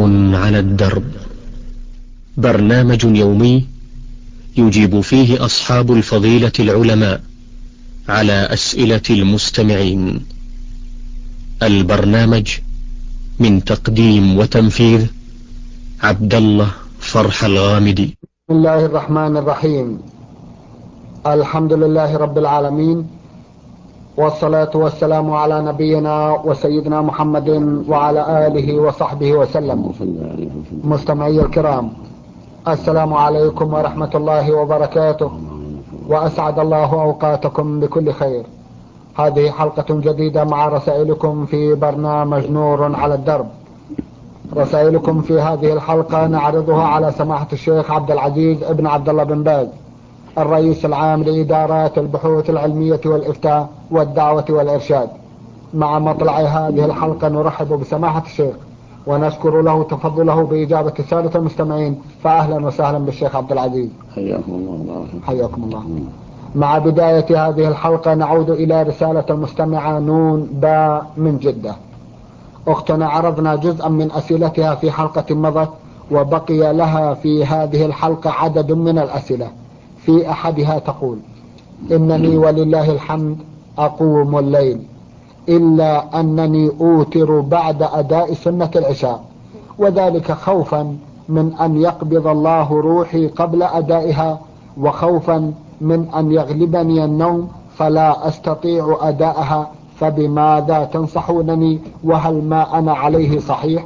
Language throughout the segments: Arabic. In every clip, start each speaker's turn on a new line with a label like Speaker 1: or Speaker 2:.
Speaker 1: على الدرب، برنامج يومي يجيب فيه أصحاب الفضيلة العلماء على أسئلة المستمعين. البرنامج من تقديم وتنفيذ عبد الله فرح الغامدي.
Speaker 2: بسم الله الرحمن الرحيم. الحمد لله رب العالمين، والصلاة والسلام على نبينا وسيدنا محمد وعلى آله وصحبه وسلم. مستمعي الكرام، السلام عليكم ورحمة الله وبركاته، وأسعد الله أوقاتكم بكل خير. هذه حلقة جديدة مع رسائلكم في برنامج نور على الدرب. رسائلكم في هذه الحلقة نعرضها على سماحة الشيخ عبد العزيز ابن عبد الله بن باز، الرئيس العام لإدارات البحوث العلمية والإفتاء والدعوة والإرشاد. مع مطلع هذه الحلقة نرحب بسماحة الشيخ ونشكر له تفضله بإجابة السادة المستمعين، فأهلا وسهلا بالشيخ عبد العزيز.
Speaker 3: حياكم الله.
Speaker 2: حياكم الله. مع بداية هذه الحلقة نعود إلى رسالة المستمعة نون باء من جدة. أختنا عرضنا جزءا من أسئلتها في حلقة مضت، وبقي لها في هذه الحلقة عدد من الأسئلة. في أحدها تقول: إنني ولله الحمد أقوم الليل، إلا أنني أوتر بعد أداء سنة العشاء، وذلك خوفا من أن يقبض الله روحي قبل أدائها، وخوفا من أن يغلبني النوم فلا أستطيع أداءها، فبماذا تنصحونني؟ وهل ما أنا عليه صحيح؟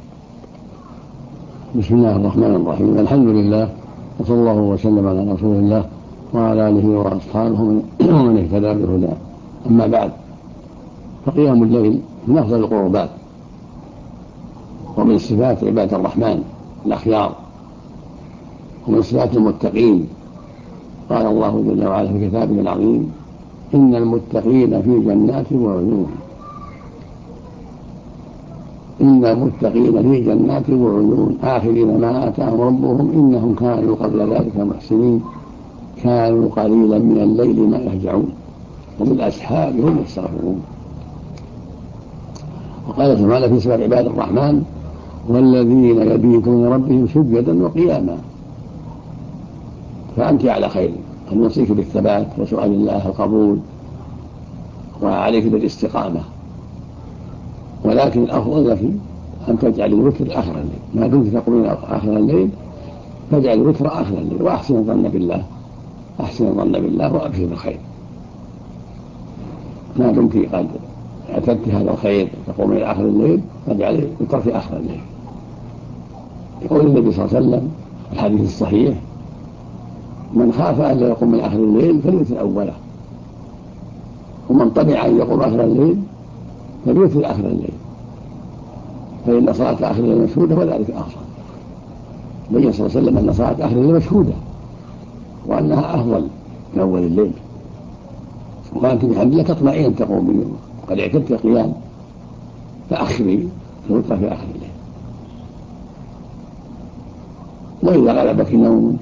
Speaker 3: بسم الله الرحمن الرحيم. الحمد لله، وصلى الله وسلم على رسول الله وعلى آله وأصحابه ومن اهتدى بهداه. أما بعد، فقيام الليل من أفضل القربات ومن صفات عباد الرحمن الأخيار ومن صفات المتقين. قال الله جل وعلا في كتابه العظيم: إن المتقين في جنات وعيون. إن المتقين في جنات وعيون آخذين ما آتاهم ربهم إنهم كانوا قبل ذلك محسنين كانوا قليلا من الليل ما يهجعون وبالأسحار هم يستغفرون. وقال تعالى في صفات عباد الرحمن: والذين يبيتون ربهم سجدا وقياما. فأنت على خير، أن نوصيك بالثبات وسؤال الله القبول، وعليك بالاستقامة. ولكن الأفضل لك أن تجعل الوتر آخر الليل، ما دمت تقومين آخر الليل فاجعل الوتر آخر الليل، وأحسن الظن بالله، أحسن الظن بالله وأبشر بالخير. ما دمت قد اعتدت هذا الخير تقومين آخر الليل فاجعل الوتر في آخر الليل. يقول النبي صلى الله عليه وسلم في الحديث الصحيح: من خاف أن لا يقوم من آخر الليل فليوتر أوله، ومن طمع أن يقوم آخر الليل فليوتر آخر الليل، فإن صلاة آخر الليل مشهودة وذلك أفضل. بين صلى الله عليه وسلم أن صلاة آخر الليل مشهودة وأنها أفضل من أول الليل، وأنت بحمد الله تطمئن أن تقومي وقد اعتدت القيام، فأخري الوتر في آخر الليل. وإذا غلبك النوم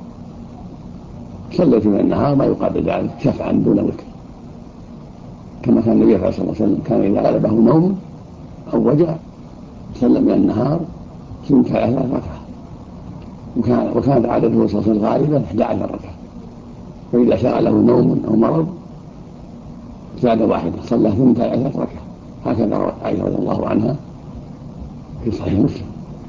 Speaker 3: صليت من النهار ما يقابل ذلك شفعا دون وتر، كما كان النبي صلى الله عليه وسلم كان إذا غلبه نوم أو وجع صلى من النهار 12 ركعة، وكان عدده صلى الله عليه وسلم غالبا 11 ركعة، وإذا شغله نوم أو مرض زاد واحدة صلى 12 ركعة. هكذا روت عائشة رضي الله عنها في صحيح مسلم.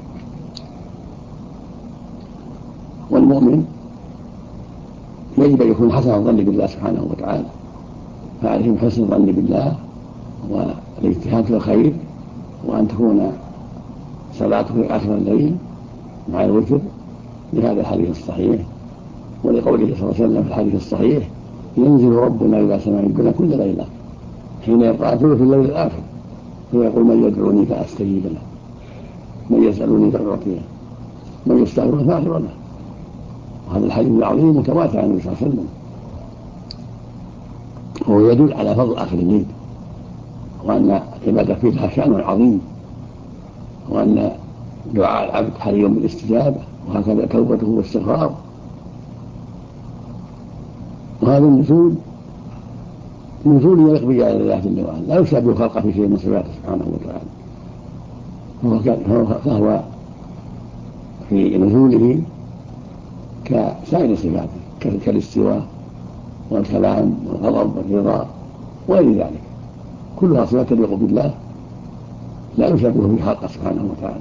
Speaker 3: والمؤمن يجب أن يكون حسن الظن بالله سبحانه وتعالى، فعليهم حسن الظن بالله والاجتهاد في الخير، وأن تكون صلاته في آخر الليل مع الوتر، لهذا الحديث الصحيح. ولقوله صلى الله عليه وسلم في الحديث الصحيح: ينزل ربنا إلى سماء الدنيا كل ليلة حين يقرأ ثلث الليل الآخر فيقول: من يدعوني فأستجيب له، من يسألني فأعطيه، من يستغفر فأغفر له. وهذا الحديث العظيم متواتر عن النبي صلى الله عليه وسلم، وهو يدل على فضل آخر الليل، وأن العبادة فيها شأن عظيم، وأن دعاء العبد حري بالاستجابة، وهكذا توبته واستغفاره. وهذا النزول يليق بجلال الله جل وعلا، لا يشابه خلقه في شيء من صفاته سبحانه وتعالى، فهو في نزوله كسائر صفاته كالاستواء والكلام والغضب والرضا وغير ذلك، كلها صفات تليق بالله لا يشابه في خلقه سبحانه وتعالى.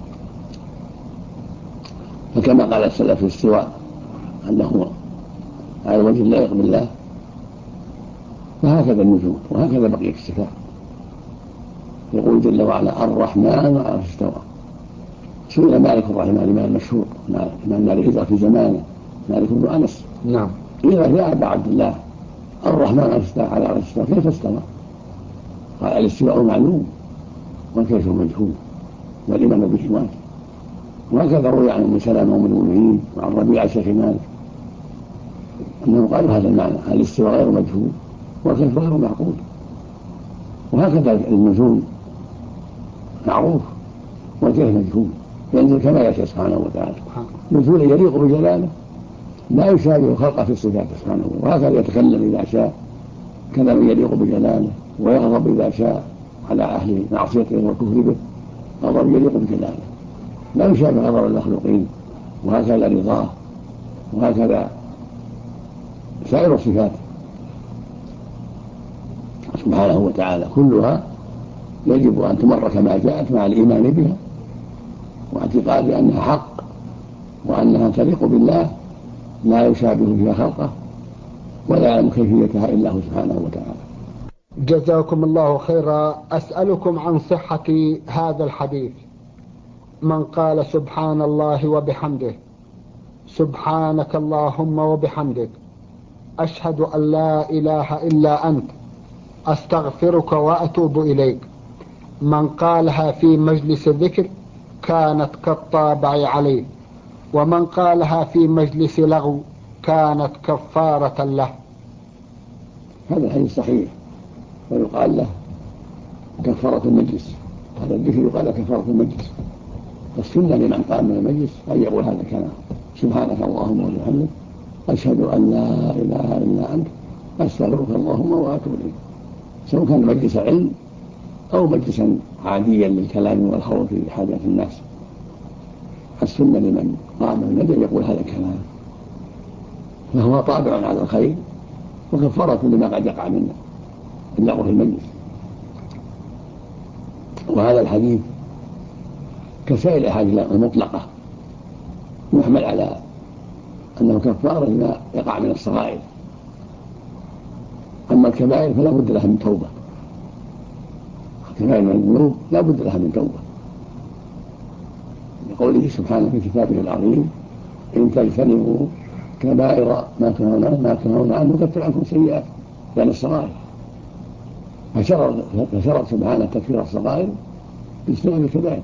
Speaker 3: فكما قال السلف في الاستواء أنه على وجه لا يليق بالله، فهكذا النزول وهكذا بقية الصفات. يقول جل وعلا الرحمن على العرش استوى. سئل مالك الرحمن الإمام المشهور إمام مالك هجرة في زمانه مالك بن أنس،
Speaker 2: نعم،
Speaker 3: إذا يا أبا عبد الله الرحمن على العرش استوى كيف استوى؟ قال الاستواء معلوم والكيف مجهول والإيمان به واجب. وهكذا روي عن ام سلمة ام المؤمنين وعن ربيعة شيخ مالك أنه قالوا هذا المعنى الاستواء غير مجهول والكيف غير معقول. وهكذا النزول معروف والكيف مجهول، ينزل كما يشاء سبحانه وتعالى نزولا يليق بجلاله لا يشابه خلقه في الصفات سبحانه، وهكذا يتكلم إذا شاء كلام يليق بجلاله، ويغضب إذا شاء على أهل معصيته والكفر به غضب يليق بجلاله لا يشابه غضب المخلوقين، وهكذا رضاه، وهكذا سائر الصفات سبحانه وتعالى كلها يجب أن تمر كما جاءت مع الإيمان بها واعتقاد أنها حق وأنها تليق بالله لا يشابه فيها خلقه ولا يعلم كيفيتها إلا هو سبحانه وتعالى.
Speaker 2: جزاكم الله خيرا. أسألكم عن صحة هذا الحديث: من قال سبحان الله وبحمده سبحانك اللهم وبحمدك أشهد أن لا إله إلا أنت أستغفرك وأتوب إليك، من قالها في مجلس الذكر كانت كالطابع عليه، ومن قالها في مجلس لغو كانت كفارة له.
Speaker 3: هذا الحديث صحيح ويقال له كفارة المجلس، هذا الذكر يقال له كفارة المجلس. فالسنة لمن قام من المجلس أن يقول هذا الكلام: سبحانك اللهم وبحمدك أشهد أن لا إله إلا أنت أستغفرك اللهم وأتوب إليك، سواء كان مجلس علم أو مجلسا عاديا للكلام والخوض في حاجات الناس. السنة لمن قام من المجلس يقول هذا الكلام، فهو طابع على الخير وكفارة لما قد يقع منه اللغو في المجلس. وهذا الحديث كسائر الأحاديث المطلقة يحمل على أنه كفارة لما يقع من الصغائر، أما الكبائر فلا بد لها من توبة، الكبائر من الذنوب لا بد لها من توبة، لقوله سبحانه في كتابه العظيم: إن تجتنبوا كبائر ما تنهون عنه نكفر عنكم سيئات، يعني الصغائر. فشرط سبحانه تكفير الصغائر باجتناب الكبائر.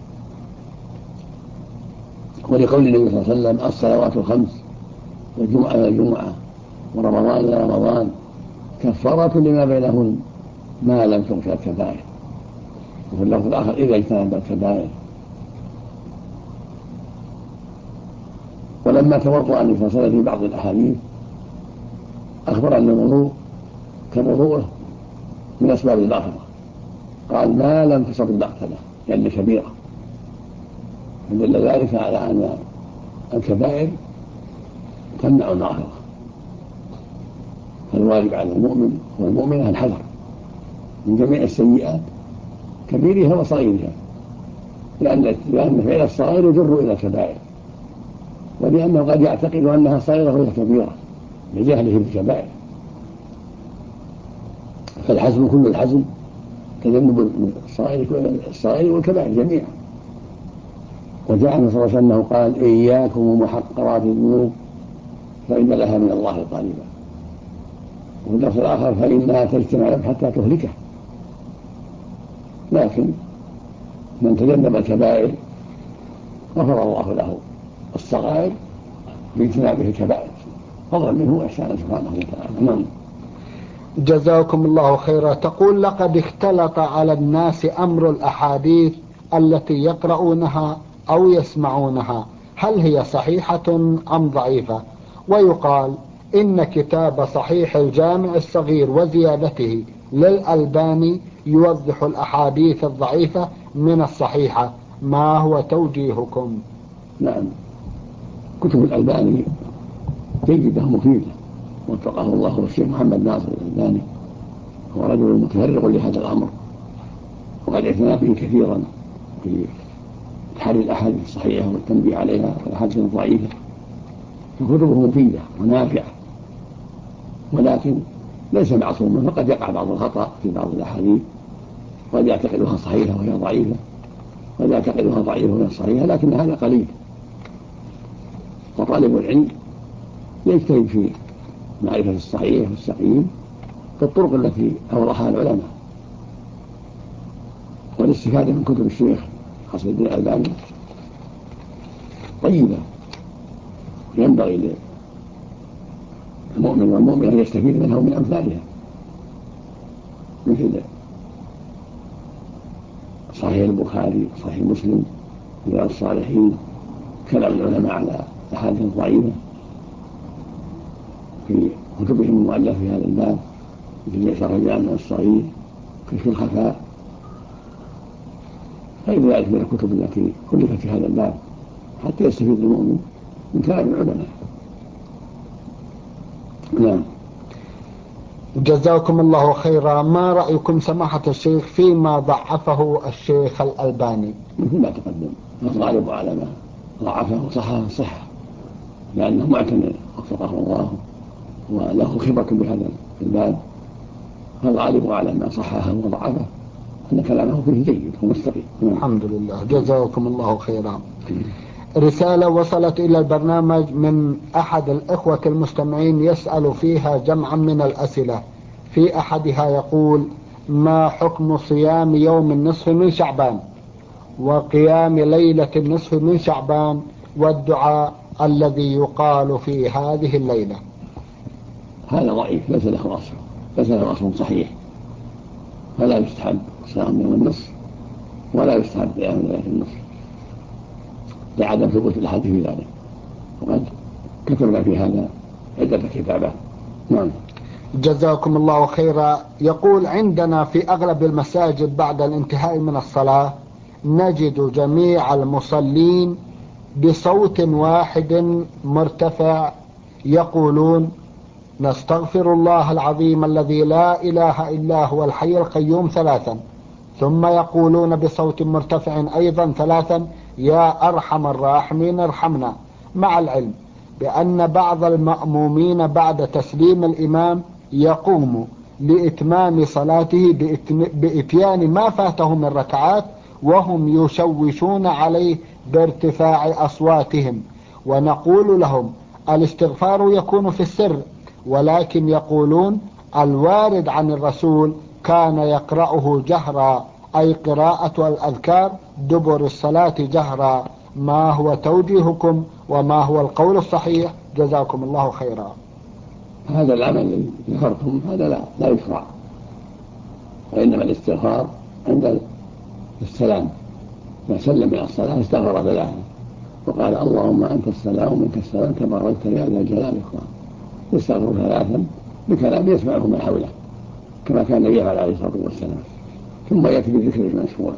Speaker 3: ولقول النبي صلى الله عليه وسلم: الصلوات الخمس والجمعة إلى الجمعة ورمضان إلى رمضان كفارة لما بينهن ما لم تغفر الكبائر. وفي اللفظ الآخر: إذا اجتنب الكبائر. ولما توضأ النبي صلى الله عليه وسلم في بعض الأحاديث أخبر أن الوضوء كوضوءه من أسباب المغفرة، قال: ما لم تصب المقتلة، يعني كبيرة، فدل ذلك على أن الكبائر تمنع المغفرة. فالواجب على المؤمن والمؤمنة الحذر من جميع السيئات كبيرها وصغيرها، لأن فعل الصغير يجر إلى الكبائر، ولأنه قد يعتقد أنها صغيرة وهي كبيرة لجهله بالكبائر. فالحزم كل الحزم تجنب الصغير والكبائر جميعا. وجاء النبي صلى الله عليه وسلم أنه قال: إياكم ومحقرات الذنوب فإن لها من الله قريبا. وفي اللفظ الآخر: فإنها تجتمع له حتى تهلكه. لكن من تجنب الكبائر غفر الله له الصغائر باجتنابه الكبائر فضلا منه وإحسانا سبحانه وتعالى.
Speaker 2: جزاكم الله خيرا. تقول: لقد اختلط على الناس أمر الأحاديث التي يقرؤونها أو يسمعونها، هل هي صحيحة أم ضعيفة؟ ويقال إن كتاب صحيح الجامع الصغير وزيادته للألباني يوضح الأحاديث الضعيفة من الصحيحة، ما هو توجيهكم؟
Speaker 3: نعم. كتب الألباني جيدة ومفيدة، وفقه الله. والشيخ محمد ناصر الألباني هو رجل متفرغ لهذا الأمر، وقد اعتنى به كثيرا في تحري الأحاديث الصحيحة والتنبيه عليها والأحاديث الضعيفة. فكتبه مفيدة ونافعة، ولكن ليس معصوما، فقد يقع بعض الخطأ في بعض الأحاديث، قد يعتقدها صحيحة وهي ضعيفة، قد يعتقدها ضعيفة وهي صحيحة، لكن هذا قليل. وطالب العلم يجتهد في معرفة الصحيح والسقيم بالطرق التي أوضحها العلماء. والاستفادة من كتب الشيخ ناصر الدين الألباني طيبة، ينبغي للمؤمن والمؤمن أن يستفيد منها ومن أمثالها، مثل صحيح البخاري، صحيح مسلم، رياض الصالحين، كلام العلماء على الأحاديث الضعيفة في كتبهم المؤلفة في هذا الباب، مثل يسر الجامع الصغير، كشف الخفاء، غير ذلك من الكتب التي ألفت في هذا الباب حتى يستفيد المؤمن من كلام العلماء. نعم.
Speaker 2: جزاكم الله خيرا. ما رأيكم سماحة الشيخ فيما ضعفه الشيخ الألباني؟
Speaker 3: مثل ما تقدم، الغالب على ما ضعفه وصححه الصحة، لأنه معتنى وفقه الله وله خبرة بهذا الباب، فالغالب على ما صححه وضعفه أن كلامه فيه جيد ومستقيم.
Speaker 2: الحمد لله، جزاكم الله خيرا. رسالة وصلت إلى البرنامج من أحد الإخوة المستمعين يسأل فيها جمعا من الأسئلة. في أحدها يقول: ما حكم صيام يوم النصف من شعبان وقيام ليلة النصف من شعبان والدعاء الذي يقال في هذه الليلة؟
Speaker 3: هذا ضعيف، ليس له أصل صحيح، فلا يستحب صيام يوم النصف ولا يستحب قيام ليلة النصف لعدم ثبوت الأحاديث في ذلك، وقد كتبنا في هذا عدة كتابات. نعم.
Speaker 2: جزاكم الله خيرا. يقول: عندنا في أغلب المساجد بعد الانتهاء من الصلاة نجد جميع المصلين بصوت واحد مرتفع يقولون: نستغفر الله العظيم الذي لا إله إلا هو الحي القيوم 3، ثم يقولون بصوت مرتفع أيضا 3: يا أرحم الراحمين ارحمنا، مع العلم بأن بعض المأمومين بعد تسليم الإمام يقوم لإتمام صلاته بإتيان ما فاته من ركعات وهم يشوشون عليه بارتفاع أصواتهم، ونقول لهم الاستغفار يكون في السر، ولكن يقولون الوارد عن الرسول كان يقرأه جهرا، أي قراءة الأذكار دبر الصلاة جهرا. ما هو توجيهكم وما هو القول الصحيح؟ جزاكم الله خيرا.
Speaker 3: هذا العمل الذي ذكرتم هذا لا يشرع، وإنما الاستغفار عند السلام، ما سلم من الصلاة استغفر 3 وقال: اللهم أنت السلام ومنك السلام تباركت يا ذا الجلال والإكرام، يستغفر 3 بكلام يسمعه من حوله كما كان يفعل عليه الصلاة والسلام، ثم يأتي بالذكر المشروع: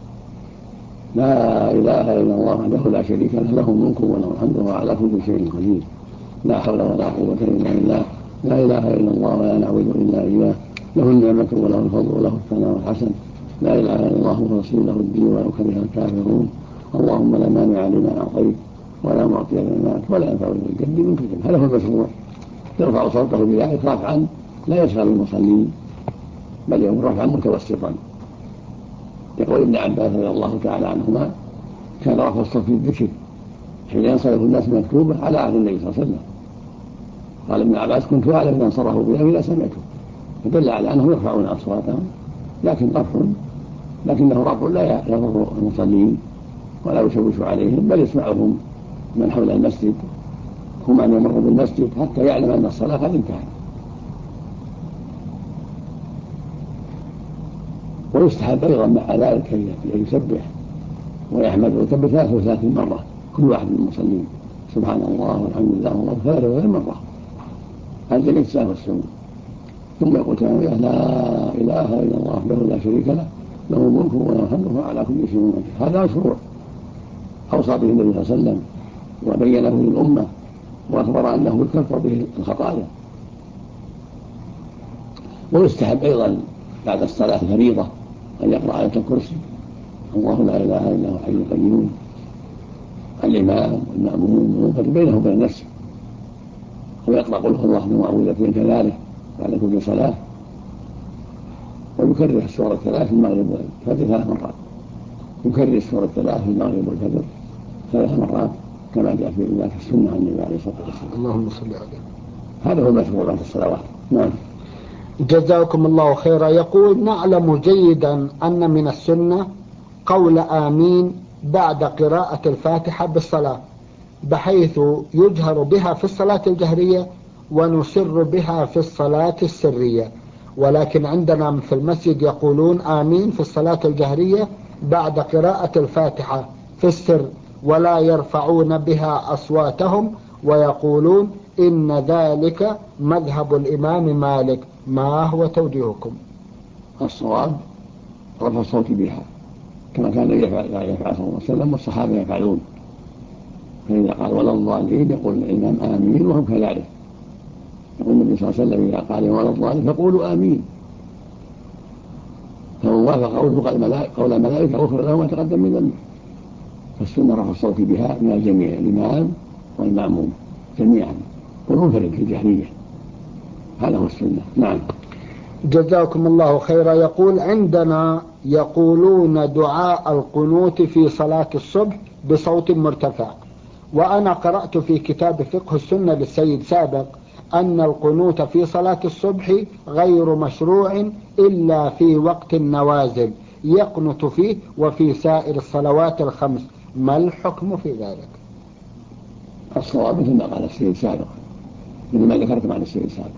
Speaker 3: لا إله إلا الله وحده لا شريك له، له الملك وله الحمد وهو على كل شيء قدير، لا حول ولا قوة إلا بالله، لا إله إلا الله ولا نعبد إلا إياه، له النعمة وله الفضل وله الثناء الحسن، لا إله إلا الله ورسوله الدين ولو كره الكافرون، اللهم لا مانع لما أعطيت ولا معطي لما منعت ولا ينفع ذا الجد منك الجد. هذا هو المشروع، يرفع صوته بذلك رفعا لا يشغل المصلين، بل يكون رفعا متوسطا. يقول ابن عباس رضي الله تعالى عنهما: كان رفع الصوت في الذكر حين ينصرف الناس مكتوبة على عهد النبي صلى الله عليه وسلم. قال ابن عباس: كنت أعلم أن انصرفوا بها إذا سمعته، فدل على أنهم يرفعون أصواتهم، لكنه رفع لا يضر المصلين ولا يشوش عليهم، بل يسمعهم من حول المسجد، هم أن يمروا بالمسجد حتى يعلم أن الصلاة قد انتهت. ويستحب أيضا مع ذلك أن يسبح ويحمد ويكبر 33 مرة كل واحد من المصلين، سبحان الله والحمد لله والله 33 مرة، هذا الإجزاء والسنة. ثم يقول تعالى: لا إله إلا الله وحده لا شريك له، له الملك وله الحمد وهو على كل شيء قدير. هذا مشروع، أوصى به النبي صلى الله عليه وسلم وبينه للأمة وأخبر أنه يكفر به الخطايا. ويستحب أيضا بعد الصلاة الفريضة أن يقرأ آية الكرسي، الله لا إله إلا هو الحي القيوم، الإمام والمأموم وينفرد بينه وبين نفسه، ويقرأ قل هو الله ومعوذتين كذلك بعد كل صلاة، ويكرر السورة الثلاث في المغرب والفجر 3 مرات، يكرر السورة الثلاث في المغرب والفجر 3 مرات كما جاء في ذلك السنة عن النبي عليه الصلاة والسلام.
Speaker 2: اللهم صل عليه.
Speaker 3: هذا هو المشروع بعد الصلوات. نعم.
Speaker 2: جزاكم الله خيرا. يقول: نعلم جيدا أن من السنة قول آمين بعد قراءة الفاتحة بالصلاة، بحيث يجهر بها في الصلاة الجهرية ونسر بها في الصلاة السرية، ولكن عندنا في المسجد يقولون آمين في الصلاة الجهرية بعد قراءة الفاتحة في السر، ولا يرفعون بها أصواتهم، ويقولون إن ذلك مذهب الإمام مالك. ما هو توجيهكم؟
Speaker 3: الصواب رفع الصوت بها كما كان يفعل صلى الله عليه وسلم والصحابة يفعلون، فإذا قال ولا الضالين يقول الإمام آمين وهم كذلك. يقول النبي صلى الله عليه وسلم إذا قال ولا الضالين فقولوا آمين، فمن وافق قول الملائكة غفر له ما تقدم من ذنبه. فالسنة رفع الصوت بها من الجميع، الإمام والمأموم جميعا، والمنفرد في الجهرية. هذا هو السنة. نعم.
Speaker 2: جزاكم الله خيرا. يقول: عندنا يقولون دعاء القنوت في صلاة الصبح بصوت مرتفع، وأنا قرأت في كتاب فقه السنة للسيد سابق أن القنوت في صلاة الصبح غير مشروع إلا في وقت النوازل يقنت فيه وفي سائر الصلوات الخمس، ما الحكم في ذلك؟
Speaker 3: الصواب مثل ما قال السيد سابق، مثل ما ذكرتم عن السيد سابق.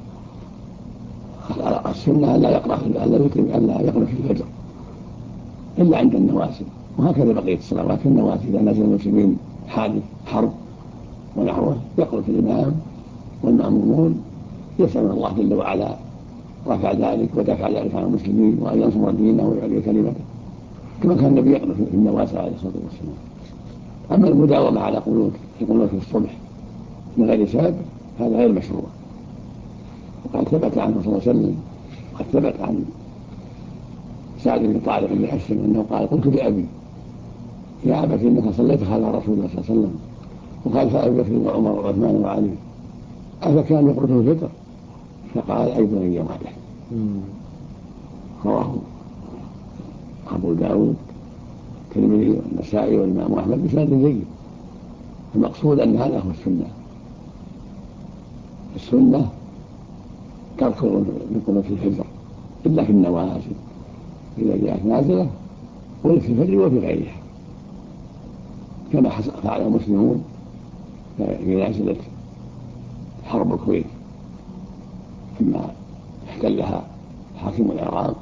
Speaker 3: السنة لا يقرأ في الفجر إلا عند النوازل، وهكذا بقية الصلوات في النوازل. إذا نزل المسلمين حادث حرب ونحوه يقرأ الإمام والمأمومون يسأل الله جل وعلا رفع ذلك ودفع ذلك عن المسلمين وأن ينصر دينه ويعلي كلمته، كما كان النبي يقرأ في النوازل عليه الصلاة والسلام. أما المداومة على قنوت في الصبح من غير سبب هذا غير مشروع. وقد ثبت عنه صلى الله عليه وسلم، قد ثبت عن سعد بن طارق بن أشهر أنه قال: قلت لأبي يا أبت إنك صليت خلف رسول الله صلى الله عليه وسلم وخلف أبي بكر وعمر وعثمان وعلي، أفكان يقرأ في الفطر؟ فقال: أي بني وحده. رواه أبو داود الترمذي والنسائي والإمام أحمد بسند جيد. المقصود أن هذا هو السنة. السنة ترك القنوت في الفجر إلا في النوازل إذا جاءت نازلة، وفي الفجر وفي غيرها، كما فعل المسلمون في نازلة حرب الكويت لما احتلها حاكم العراق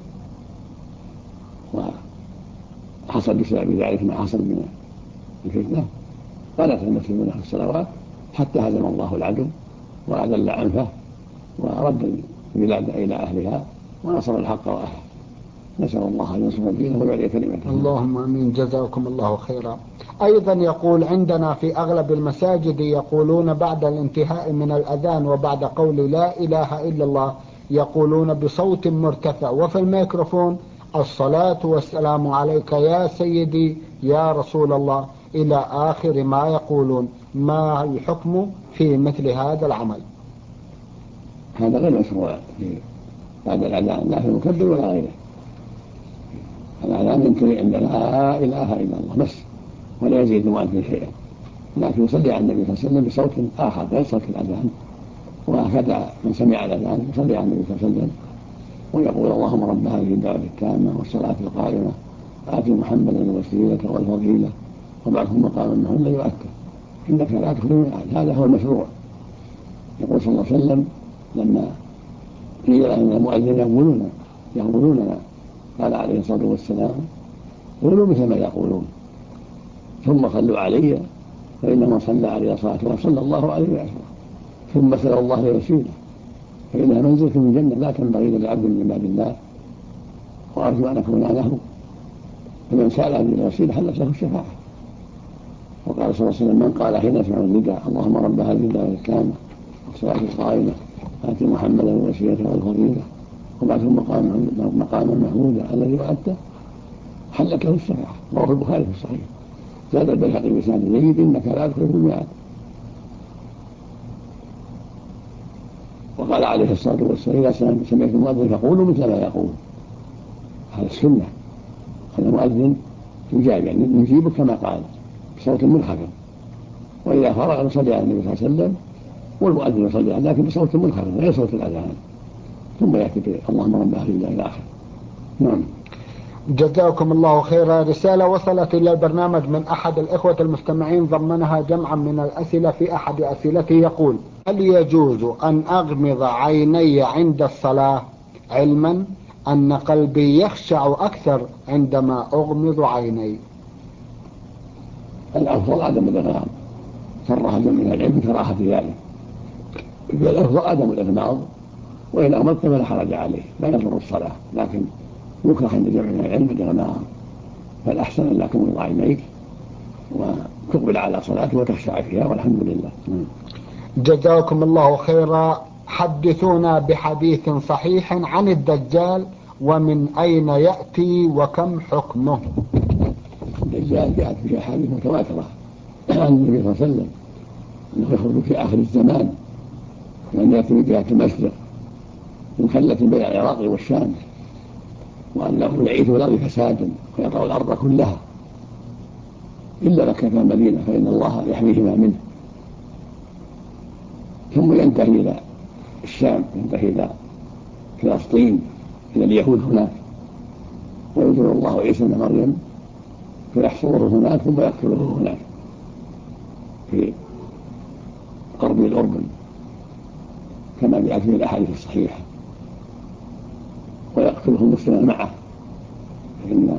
Speaker 3: وحصل بسبب ذلك ما حصل من الفتنة، قالت المسلمون في الصلوات حتى هزم الله العدو وأذل عنفه ورد البلاد إلى أهلها ونصر الحق وأهله. نسأل الله أن ينصر دينه ويعلي كلمته.
Speaker 2: اللهم آمين. جزاكم الله خيرا. أيضا يقول: عندنا في أغلب المساجد يقولون بعد الانتهاء من الأذان وبعد قول لا إله إلا الله يقولون بصوت مرتفع وفي الميكروفون: الصلاة والسلام عليك يا سيدي يا رسول الله، إلى آخر ما يقولون. ما الحكم في مثل هذا العمل؟
Speaker 3: هذا غير مشروع بعد الأذان، لا في المكبر ولا غيره. الأذان ينتهي عند لا إله إلا الله بس، ولا يزيد المؤذن شيئا، لكن يصلي على النبي صلى الله عليه وسلم بصوت آخر غير صوت الأذان، وهكذا من سمع الأذان يصلي على النبي صلى الله عليه وسلم ويقول: اللهم رب هذه الدعوة التامة والصلاة القائمة آت محمدا الوسيلة والفضيلة وابعثه مقاما محمودا يؤكد إنك لا تخلف الميعاد. هذا هو المشروع. يقول صلى الله عليه وسلم لما قيل أن المؤذن يقولوننا قال عليه الصلاة والسلام: قولوا مثل ما يقولون ثم صلوا علي فإن من صلى علي صلاة وصلى الله عليه وسلم، ثم سأل الله الوسيلة فإنها منزلة من الجنة لا تنبغي لعبد من عباد الله، وأرجو أن أكون له، فمن سأل عن الوسيلة حلت له الشفاعة. وقال صلى الله عليه وسلم: من قال حين يسمع النداء: اللهم رب هذه الدعوة التامة والصلاة القائمة آت محمدا الوسيلة والفضيلة وابعثه مقاما محمودا الذي وعدته، حلت له الشفاعة. رواه البخاري في الصحيح. زاد البيهقي بإسناد جيد: إنك لا تدخل في الميعاد. وقال عليه الصلاة والسلام: إذا سمعت المؤذن فقولوا مثل ما يقول. هذا السنة، هذا المؤذن يجاب، يعني نجيبه كما قال بصوت منخفض، وإذا فرغ نصلي على النبي صلى الله عليه وسلم والمؤذن يصلي عليه لكن بصوت منخفض غير صوت الأذان، ثم يأتي اللهم رب هذه الدعوة إلى آخره. نعم.
Speaker 2: جزاكم الله خيرا. رسالة وصلت إلى البرنامج من أحد الإخوة المستمعين ضمنها جمعا من الأسئلة. في أحد أسئلته يقول: هل يجوز أن أغمض عيني عند الصلاة، علما أن قلبي يخشع أكثر عندما أغمض عيني؟
Speaker 3: الأفضل عدم الإغماض، صرح من العلم كراهة ذلك، الأفضل عدم الإغماض، وإن أغمضت فلا حرج عليه، لا يضر الصلاة، لكن يكره عند جمع من العلم الإغماض، فالأحسن أن لا تغمض عينيك وتقبل على صلاتك وتخشع فيها، والحمد لله.
Speaker 2: جزاكم الله خيرا. حدثونا بحديث صحيح عن الدجال، ومن أين يأتي وكم حكمه؟
Speaker 3: الدجال جاءت في أحاديث متواترة عن النبي صلى الله عليه وسلم أنه يخرج في آخر الزمان، وأن يأتي من جهة المشرق مخلة بين العراق والشام، وأنه يعيث الأرض فسادا ويطأ الأرض كلها إلا مكة والمدينة فإن الله يحميهما منه، ثم ينتهي إلى الشام، ينتهي إلى فلسطين، إلى اليهود هناك، وينزل الله عيسى بن مريم فيحصره هناك ثم يقتله هناك في قرب الأردن كما جاءت في الأحاديث الصحيحة، ويقتله مسلما معه، فإن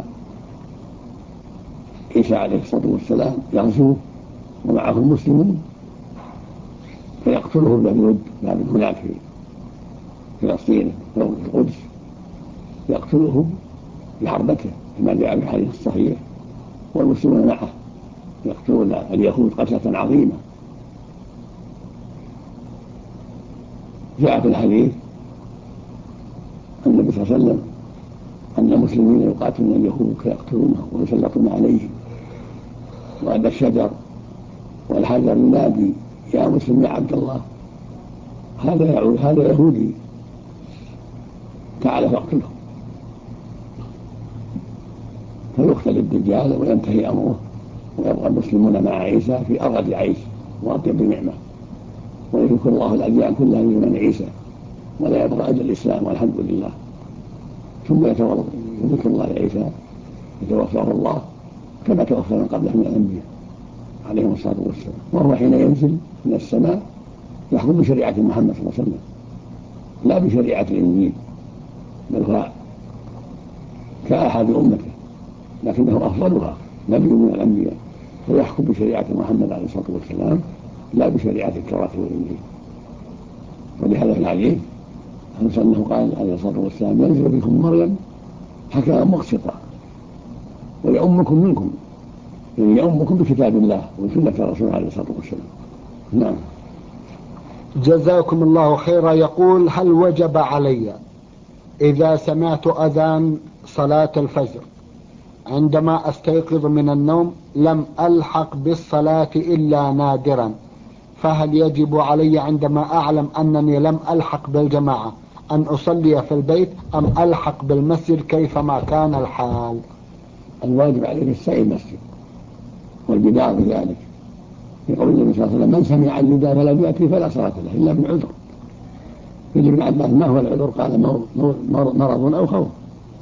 Speaker 3: عيسى عليه الصلاة والسلام يغزوه ومعه المسلمون فيقتله بابن هناك في فلسطين في القدس، يقتله بحربته كما جاء في الحديث الصحيح، والمسلمون معه يقتلون اليهود قتلة عظيمة. جاء في الحديث النبي صلى الله عليه وسلم أن المسلمين يقاتلون اليهود فيقتلونهم ويسلطون عليهم، وأن الشجر والحجر ينادي: يا مسلم يا عبد الله، هذا يهودي، تعال فاقتله. فيقتل الدجال وينتهي أمره، ويبقى المسلمون مع عيسى في أرض عيش وأطيب نعمة، ويذكر الله الأديان كلها من عيسى، ولا يبقى إلا الإسلام والحمد لله. ثم يذكر الله عيسى يتوفاه الله كما توفى من قبله من الأنبياء عليهم الصلاة والسلام، وهو حين ينزل من السماء يحكم بشريعة محمد صلى الله عليه وسلم لا بشريعة الإنجيل، بل هو كأحد أمته لكنه أفضلها نبي من الأنبياء، ويحكم بشريعة محمد عليه الصلاة والسلام لا بشريعة التوراة والإنجيل. ولهذا في الحديث أنه قال عليه الصلاة والسلام: ينزل بكم مريم حكما مقسطا ويؤمكم منكم، يعني يؤمكم بكتاب الله وسنة الرسول عليه الصلاة والسلام. نعم.
Speaker 2: جزاكم الله خيرا. يقول: هل وجب علي إذا سمعت أذان صلاة الفجر عندما أستيقظ من النوم لم ألحق بالصلاة إلا نادرا، فهل يجب علي عندما أعلم أنني لم ألحق بالجماعة أن أصلي في البيت أم ألحق بالمسجد كيفما كان الحال؟
Speaker 3: الواجب عليه السعي المسجد والبداء بذلك، يقول النبي صلى الله عليه وسلم: من سمع النداء فلم يأتي فلا صلاة له إلا من عذر. يجي ابن عباس: ما هو العذر؟ قال: مرض أو خوف.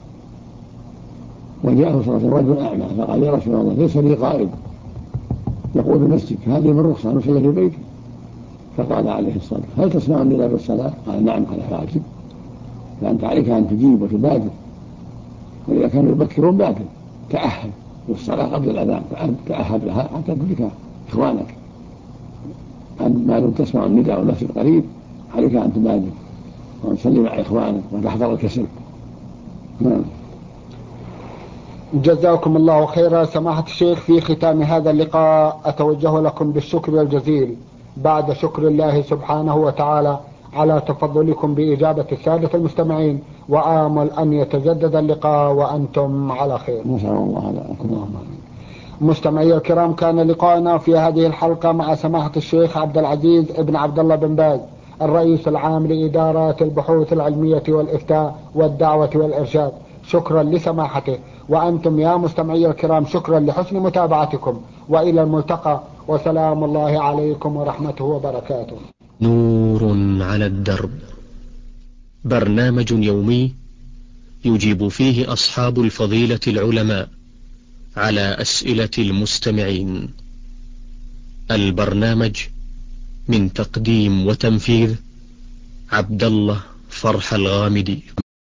Speaker 3: وجاءه صلى الله عليه وسلم رجل أعمى فقال: يا رسول الله ليس لي قائد يقول في المسجد، هذه من رخصة نصلي في بيتي. فقال عليه الصلاة والسلام: هل تسمع النداء بالصلاة؟ قال: نعم. قال: فأجب، فأنت عليك أن تجيب وتبادر، وإذا كانوا يبكرون بادر، تأهل للصلاة قبل الأذان، تأهل لها حتى تدرك إخوانك. ما دمت تسمع النداء والمسجد قريب عليك أن تبادر وتصلي مع إخوانك وتحضر الكسل. نعم.
Speaker 2: جزاكم الله خيرا سماحة الشيخ. في ختام هذا اللقاء أتوجه لكم بالشكر الجزيل بعد شكر الله سبحانه وتعالى على تفضلكم بإجابة السادة المستمعين، وآمل أن يتجدد اللقاء وأنتم على خير.
Speaker 3: نسأل الله لكم.
Speaker 2: مستمعي الكرام، كان لقاءنا في هذه الحلقة مع سماحة الشيخ عبد العزيز ابن عبد الله بن باز، الرئيس العام لإدارة البحوث العلمية والإفتاء والدعوة والإرشاد. شكرا لسماحته، وأنتم يا مستمعي الكرام شكرا لحسن متابعتكم، وإلى الملتقى، وسلام الله عليكم ورحمته وبركاته.
Speaker 1: نور على الدرب، برنامج يومي يجيب فيه أصحاب الفضيلة العلماء على أسئلة المستمعين. البرنامج من تقديم وتنفيذ عبد الله فرح الغامدي.